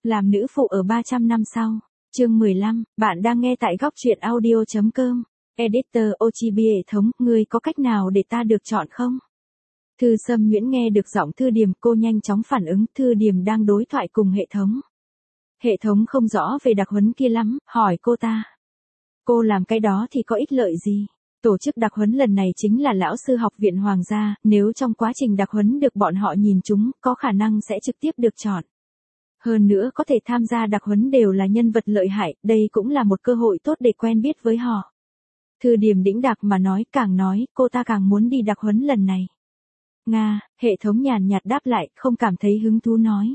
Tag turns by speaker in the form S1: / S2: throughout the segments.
S1: Làm nữ phụ ở 300 năm sau. Chương 15, bạn đang nghe tại góc truyện audio.com. Editor OGB hệ thống, ngươi có cách nào để ta được chọn không? Thư Sâm Nguyễn nghe được giọng Thư Điềm, cô nhanh chóng phản ứng, Thư Điềm đang đối thoại cùng hệ thống. Hệ thống không rõ về đặc huấn kia lắm, hỏi cô ta. Cô làm cái đó thì có ích lợi gì? Tổ chức đặc huấn lần này chính là lão sư học viện Hoàng gia, nếu trong quá trình đặc huấn được bọn họ nhìn chúng, có khả năng sẽ trực tiếp được chọn. Hơn nữa có thể tham gia đặc huấn đều là nhân vật lợi hại, đây cũng là một cơ hội tốt để quen biết với họ. Thư Điềm đĩnh đạc mà nói, cô ta càng muốn đi đặc huấn lần này. Nga, hệ thống nhàn nhạt đáp lại, không cảm thấy hứng thú nói.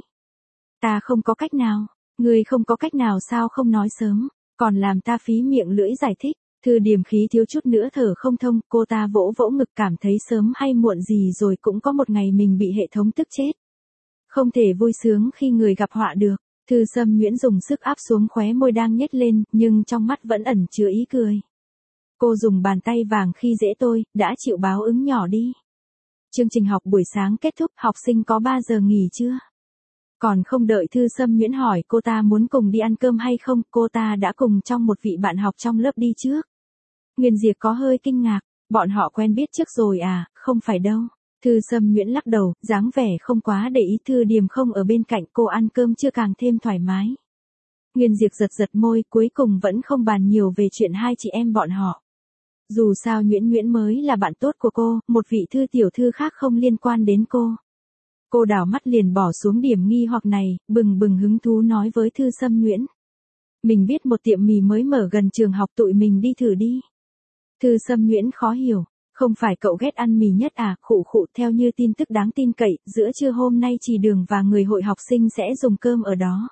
S1: Ta không có cách nào, ngươi không có cách nào sao không nói sớm, còn làm ta phí miệng lưỡi giải thích. Thư Điềm khí thiếu chút nữa thở không thông, cô ta vỗ vỗ ngực cảm thấy sớm hay muộn gì rồi cũng có một ngày mình bị hệ thống tức chết. Không thể vui sướng khi người gặp họa được. Thư Sâm Nguyễn dùng sức áp xuống khóe môi đang nhếch lên, nhưng trong mắt vẫn ẩn chứa ý cười. Cô dùng bàn tay vàng khi dễ tôi, đã chịu báo ứng nhỏ đi. Chương trình học buổi sáng kết thúc, học sinh có 3 giờ nghỉ chưa? Còn không đợi Thư Sâm Nguyễn hỏi cô ta muốn cùng đi ăn cơm hay không, cô ta đã cùng trong một vị bạn học trong lớp đi trước. Nguyên Diệp có hơi kinh ngạc, bọn họ quen biết trước rồi à, không phải đâu. Thư Sâm Nguyễn lắc đầu, dáng vẻ không quá để ý. Thư Điềm không ở bên cạnh, cô ăn cơm chưa càng thêm thoải mái. Nguyên Diệp giật môi, cuối cùng vẫn không bàn nhiều về chuyện hai chị em bọn họ. Dù sao Nguyễn mới là bạn tốt của cô, một vị thư tiểu thư khác không liên quan đến cô. Cô đảo mắt liền bỏ xuống điểm nghi hoặc này, bừng bừng hứng thú nói với Thư Sâm Nguyễn. Mình biết một tiệm mì mới mở gần trường học, tụi mình đi thử đi. Thư Sâm Nguyễn khó hiểu. Không phải cậu ghét ăn mì nhất à, khụ, theo như tin tức đáng tin cậy, giữa trưa hôm nay Trì Đường và người hội học sinh sẽ dùng cơm ở đó.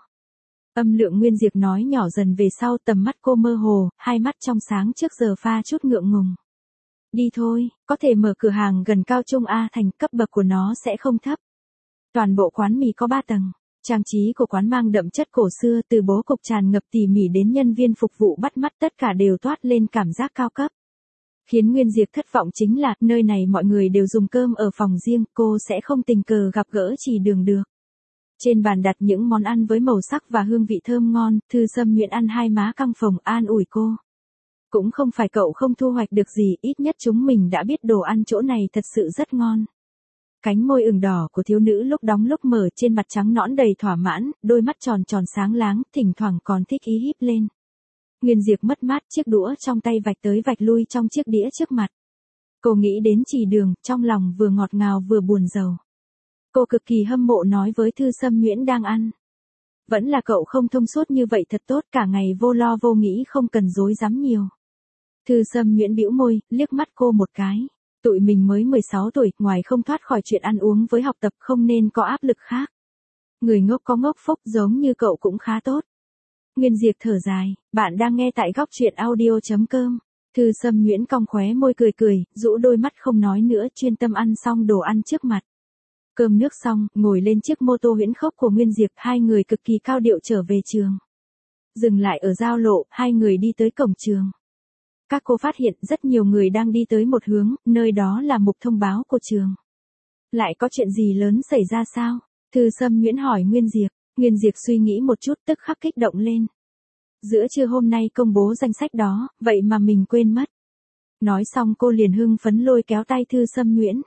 S1: Âm lượng Nguyên Diệp nói nhỏ dần về sau, tầm mắt cô mơ hồ, hai mắt trong sáng trước giờ pha chút ngượng ngùng. Đi thôi, có thể mở cửa hàng gần Cao Trung A Thành, cấp bậc của nó sẽ không thấp. Toàn bộ quán mì có 3 tầng. Trang trí của quán mang đậm chất cổ xưa, từ bố cục tràn ngập tỉ mỉ đến nhân viên phục vụ bắt mắt, tất cả đều toát lên cảm giác cao cấp. Khiến Nguyên Diệp thất vọng chính là, nơi này mọi người đều dùng cơm ở phòng riêng, cô sẽ không tình cờ gặp gỡ Trì Đường được. Trên bàn đặt những món ăn với màu sắc và hương vị thơm ngon, Thư Sâm Nguyễn ăn hai má căng phồng an ủi cô. Cũng không phải cậu không thu hoạch được gì, ít nhất chúng mình đã biết đồ ăn chỗ này thật sự rất ngon. Cánh môi ửng đỏ của thiếu nữ lúc đóng lúc mở, trên mặt trắng nõn đầy thỏa mãn, đôi mắt tròn sáng láng, thỉnh thoảng còn thích ý híp lên. Nguyên Diệp mất mát, chiếc đũa trong tay vạch tới vạch lui trong chiếc đĩa trước mặt. Cô nghĩ đến Trì Đường, trong lòng vừa ngọt ngào vừa buồn rầu. Cô cực kỳ hâm mộ nói với Thư Sâm Nguyễn đang ăn. Vẫn là cậu không thông suốt như vậy thật tốt, cả ngày vô lo vô nghĩ không cần rối rắm nhiều. Thư Sâm Nguyễn bĩu môi, liếc mắt cô một cái. Tụi mình mới 16 tuổi, ngoài không thoát khỏi chuyện ăn uống với học tập không nên có áp lực khác. Người ngốc có ngốc phúc, giống như cậu cũng khá tốt. Nguyên Diệp thở dài, bạn đang nghe tại góc truyện audio.com. Thư Sâm Nguyễn cong khóe môi cười, rũ đôi mắt không nói nữa, chuyên tâm ăn xong đồ ăn trước mặt. Cơm nước xong, ngồi lên chiếc mô tô huyễn khốc của Nguyên Diệp, hai người cực kỳ cao điệu trở về trường. Dừng lại ở giao lộ, hai người đi tới cổng trường. Các cô phát hiện rất nhiều người đang đi tới một hướng, nơi đó là mục thông báo của trường. Lại có chuyện gì lớn xảy ra sao? Thư Sâm Nguyễn hỏi Nguyên Diệp. Nguyên Diệp suy nghĩ một chút, tức khắc kích động lên. Giữa trưa hôm nay công bố danh sách đó, vậy mà mình quên mất. Nói xong cô liền hưng phấn lôi kéo tay Thư Sâm Nguyễn.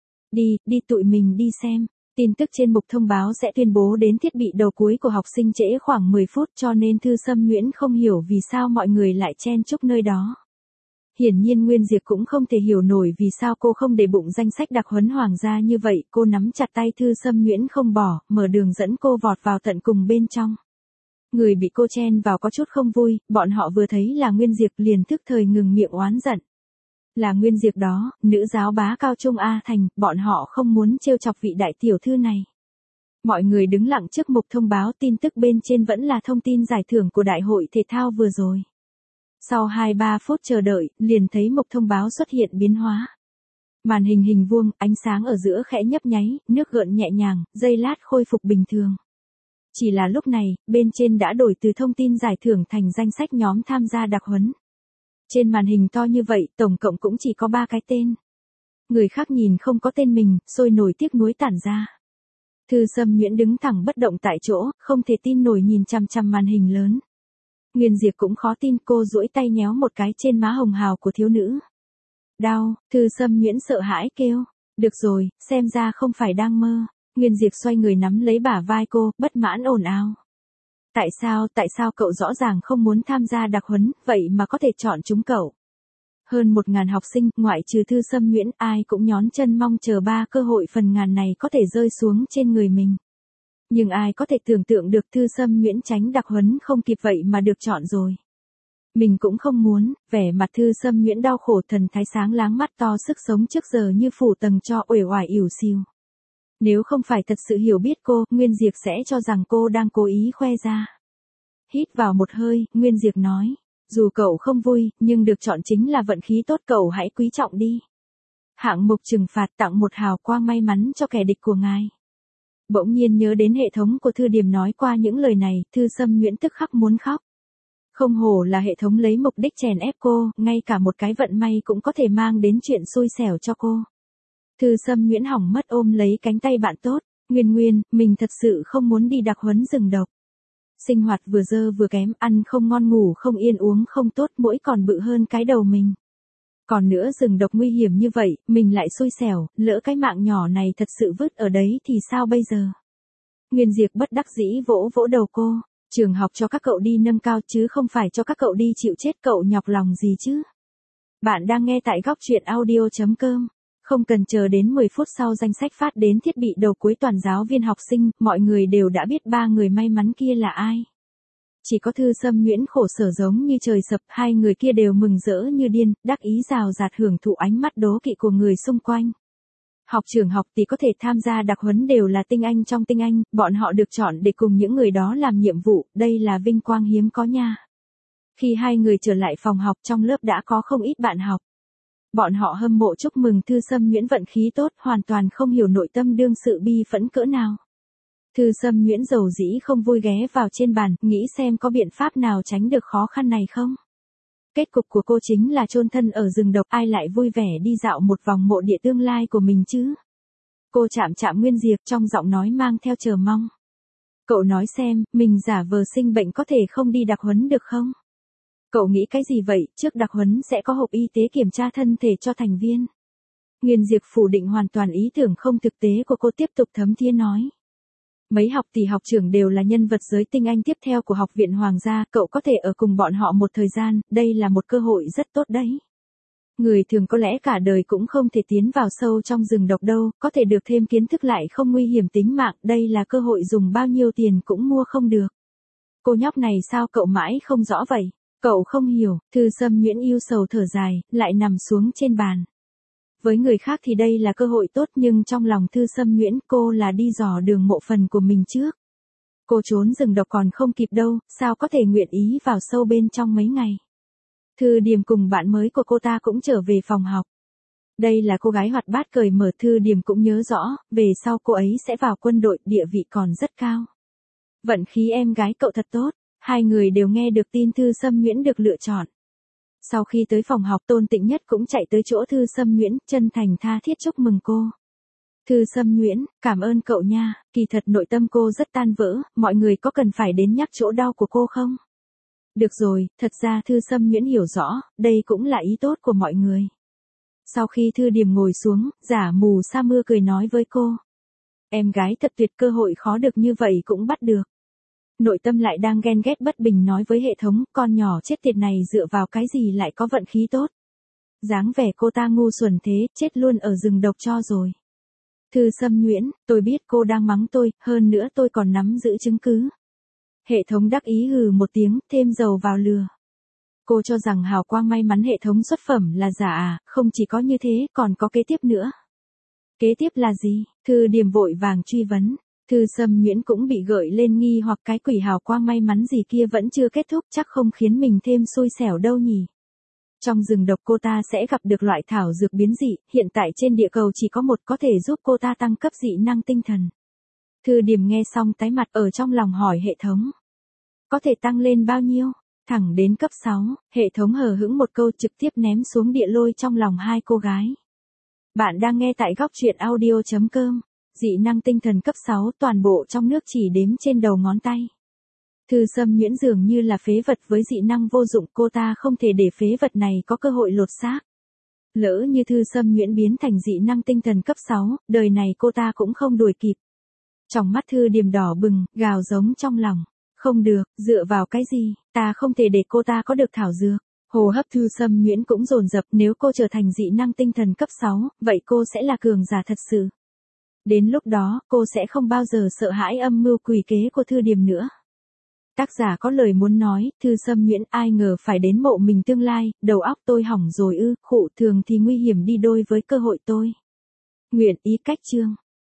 S1: Đi tụi mình đi xem. Tin tức trên mục thông báo sẽ tuyên bố đến thiết bị đầu cuối của học sinh trễ khoảng 10 phút, cho nên Thư Sâm Nguyễn không hiểu vì sao mọi người lại chen chúc nơi đó. Hiển nhiên Nguyên Diệp cũng không thể hiểu nổi vì sao cô không để bụng danh sách đặc huấn Hoàng gia như vậy, cô nắm chặt tay Thư Sâm Nguyễn không bỏ, mở đường dẫn cô vọt vào tận cùng bên trong. Người bị cô chen vào có chút không vui, bọn họ vừa thấy là Nguyên Diệp liền tức thời ngừng miệng oán giận. Là Nguyên Diệp đó, nữ giáo bá Cao Trung A Thành, bọn họ không muốn trêu chọc vị đại tiểu thư này. Mọi người đứng lặng trước mục thông báo, tin tức bên trên vẫn là thông tin giải thưởng của đại hội thể thao vừa rồi. Sau 2-3 phút chờ đợi, liền thấy mục thông báo xuất hiện biến hóa. Màn hình hình vuông, ánh sáng ở giữa khẽ nhấp nháy, nước gợn nhẹ nhàng, giây lát khôi phục bình thường. Chỉ là lúc này, bên trên đã đổi từ thông tin giải thưởng thành danh sách nhóm tham gia đặc huấn. Trên màn hình to như vậy, tổng cộng cũng chỉ có 3 cái tên. Người khác nhìn không có tên mình, sôi nổi tiếc nuối tản ra. Thư Sâm Nhuyễn đứng thẳng bất động tại chỗ, không thể tin nổi nhìn chằm chằm màn hình lớn. Nguyên Diệp cũng khó tin, cô duỗi tay nhéo một cái trên má hồng hào của thiếu nữ. Đau, Thư Sâm Nhuyễn sợ hãi kêu. Được rồi, xem ra không phải đang mơ. Nguyên Diệp xoay người nắm lấy bả vai cô, bất mãn ồn ào. Tại sao cậu rõ ràng không muốn tham gia đặc huấn, vậy mà có thể chọn chúng cậu? Hơn 1.000 học sinh, ngoại trừ Thư Sâm Nhuyễn, ai cũng nhón chân mong chờ ba cơ hội phần ngàn này có thể rơi xuống trên người mình. Nhưng ai có thể tưởng tượng được Thư Sâm Nhuyễn tránh đặc huấn không kịp vậy mà được chọn rồi. Mình cũng không muốn, vẻ mặt Thư Sâm Nhuyễn đau khổ, thần thái sáng láng, mắt to sức sống trước giờ như phủ tầng cho uể oải ỉu xìu. Nếu không phải thật sự hiểu biết cô, Nguyên Diệp sẽ cho rằng cô đang cố ý khoe ra. Hít vào một hơi, Nguyên Diệp nói. Dù cậu không vui, nhưng được chọn chính là vận khí tốt, cậu hãy quý trọng đi. Hạng mục trừng phạt tặng một hào quang may mắn cho kẻ địch của ngài. Bỗng nhiên nhớ đến hệ thống của Thư Điềm nói qua những lời này, Thư Sâm Nhuyễn tức khắc muốn khóc. Không hổ là hệ thống lấy mục đích chèn ép cô, ngay cả một cái vận may cũng có thể mang đến chuyện xui xẻo cho cô. Thư Sâm Nhuyễn hỏng mất ôm lấy cánh tay bạn tốt. Nguyên, mình thật sự không muốn đi đặc huấn rừng độc. Sinh hoạt vừa dơ vừa kém, ăn không ngon ngủ không yên uống không tốt, mũi còn bự hơn cái đầu mình. Còn nữa rừng độc nguy hiểm như vậy, mình lại xui xẻo, lỡ cái mạng nhỏ này thật sự vứt ở đấy thì sao bây giờ? Nguyên Diệp bất đắc dĩ vỗ vỗ đầu cô. Trường học cho các cậu đi nâng cao chứ không phải cho các cậu đi chịu chết, cậu nhọc lòng gì chứ? Bạn đang nghe tại góc truyện audio.com. Không cần chờ đến 10 phút sau danh sách phát đến thiết bị đầu cuối toàn giáo viên học sinh, mọi người đều đã biết ba người may mắn kia là ai. Chỉ có Thư Sâm Nhuyễn khổ sở giống như trời sập, hai người kia đều mừng rỡ như điên, đắc ý rào rạt hưởng thụ ánh mắt đố kỵ của người xung quanh. Học trường học thì có thể tham gia đặc huấn đều là tinh anh trong tinh anh, bọn họ được chọn để cùng những người đó làm nhiệm vụ, đây là vinh quang hiếm có nha. Khi hai người trở lại phòng học, trong lớp đã có không ít bạn học. Bọn họ hâm mộ chúc mừng Thư Sâm Nhuyễn vận khí tốt, hoàn toàn không hiểu nội tâm đương sự bi phẫn cỡ nào. Thư Sâm Nhuyễn dầu dĩ không vui ghé vào trên bàn, nghĩ xem có biện pháp nào tránh được khó khăn này không. Kết cục của cô chính là chôn thân ở rừng độc, ai lại vui vẻ đi dạo một vòng mộ địa tương lai của mình chứ. Cô chạm Nguyên Diệp, trong giọng nói mang theo chờ mong. Cậu nói xem, mình giả vờ sinh bệnh có thể không đi đặc huấn được không? Cậu nghĩ cái gì vậy, trước đặc huấn sẽ có hộp y tế kiểm tra thân thể cho thành viên. Nguyên Diệp phủ định hoàn toàn ý tưởng không thực tế của cô, tiếp tục thấm thía nói. Mấy học tỷ học trưởng đều là nhân vật giới tinh anh tiếp theo của học viện Hoàng gia, cậu có thể ở cùng bọn họ một thời gian, đây là một cơ hội rất tốt đấy. Người thường có lẽ cả đời cũng không thể tiến vào sâu trong rừng độc đâu, có thể được thêm kiến thức lại không nguy hiểm tính mạng, đây là cơ hội dùng bao nhiêu tiền cũng mua không được. Cô nhóc này sao cậu mãi không rõ vậy? Cậu không hiểu, Thư Sâm Nhuyễn yêu sầu thở dài, lại nằm xuống trên bàn. Với người khác thì đây là cơ hội tốt, nhưng trong lòng Thư Sâm Nhuyễn, cô là đi dò đường mộ phần của mình trước. Cô trốn rừng độc còn không kịp đâu, sao có thể nguyện ý vào sâu bên trong mấy ngày. Thư Điềm cùng bạn mới của cô ta cũng trở về phòng học. Đây là cô gái hoạt bát cởi mở, Thư Điềm cũng nhớ rõ, về sau cô ấy sẽ vào quân đội, địa vị còn rất cao. Vận khí em gái cậu thật tốt, hai người đều nghe được tin Thư Sâm Nhuyễn được lựa chọn. Sau khi tới phòng học, Tôn Tịnh Nhất cũng chạy tới chỗ Thư Sâm Nhuyễn, chân thành tha thiết chúc mừng cô. Thư Sâm Nhuyễn, cảm ơn cậu nha, kỳ thật nội tâm cô rất tan vỡ, mọi người có cần phải đến nhắc chỗ đau của cô không? Được rồi, thật ra Thư Sâm Nhuyễn hiểu rõ, đây cũng là ý tốt của mọi người. Sau khi Thư Điềm ngồi xuống, giả mù sa mưa cười nói với cô. Em gái thật tuyệt, cơ hội khó được như vậy cũng bắt được. Nội tâm lại đang ghen ghét bất bình nói với hệ thống, con nhỏ chết tiệt này dựa vào cái gì lại có vận khí tốt. Dáng vẻ cô ta ngu xuẩn thế, chết luôn ở rừng độc cho rồi. Thư Sâm Nhuyễn, tôi biết cô đang mắng tôi, hơn nữa tôi còn nắm giữ chứng cứ. Hệ thống đắc ý hừ một tiếng, thêm dầu vào lửa. Cô cho rằng hào quang may mắn hệ thống xuất phẩm là giả à, không chỉ có như thế, còn có kế tiếp nữa. Kế tiếp là gì? Thư Điềm vội vàng truy vấn. Thư Sâm Nhuyễn cũng bị gợi lên nghi hoặc cái quỷ hào quang may mắn gì kia vẫn chưa kết thúc, chắc không khiến mình thêm xui xẻo đâu nhỉ. Trong rừng độc cô ta sẽ gặp được loại thảo dược biến dị, hiện tại trên địa cầu chỉ có một có thể giúp cô ta tăng cấp dị năng tinh thần. Thư Điềm nghe xong tái mặt, ở trong lòng hỏi hệ thống. Có thể tăng lên bao nhiêu? Thẳng đến cấp 6, hệ thống hờ hững một câu trực tiếp ném xuống địa lôi trong lòng hai cô gái. Bạn đang nghe tại góc truyện audio.com. Dị năng tinh thần cấp 6 toàn bộ trong nước chỉ đếm trên đầu ngón tay. Thư Sâm Nhuyễn dường như là phế vật với dị năng vô dụng, cô ta không thể để phế vật này có cơ hội lột xác. Lỡ như Thư Sâm Nhuyễn biến thành dị năng tinh thần cấp 6, đời này cô ta cũng không đuổi kịp. Trong mắt Thư Điềm đỏ bừng, gào giống trong lòng. Không được, dựa vào cái gì, ta không thể để cô ta có được thảo dược. Hô hấp Thư Sâm Nhuyễn cũng dồn dập, nếu cô trở thành dị năng tinh thần cấp 6, vậy cô sẽ là cường giả thật sự. Đến lúc đó, cô sẽ không bao giờ sợ hãi âm mưu quỷ kế của Thư Điềm nữa. Tác giả có lời muốn nói, Thư Sâm Nhuyễn, ai ngờ phải đến mộ mình tương lai, đầu óc tôi hỏng rồi ư, khụ, thường thì nguy hiểm đi đôi với cơ hội tôi. Nguyện ý cách chương.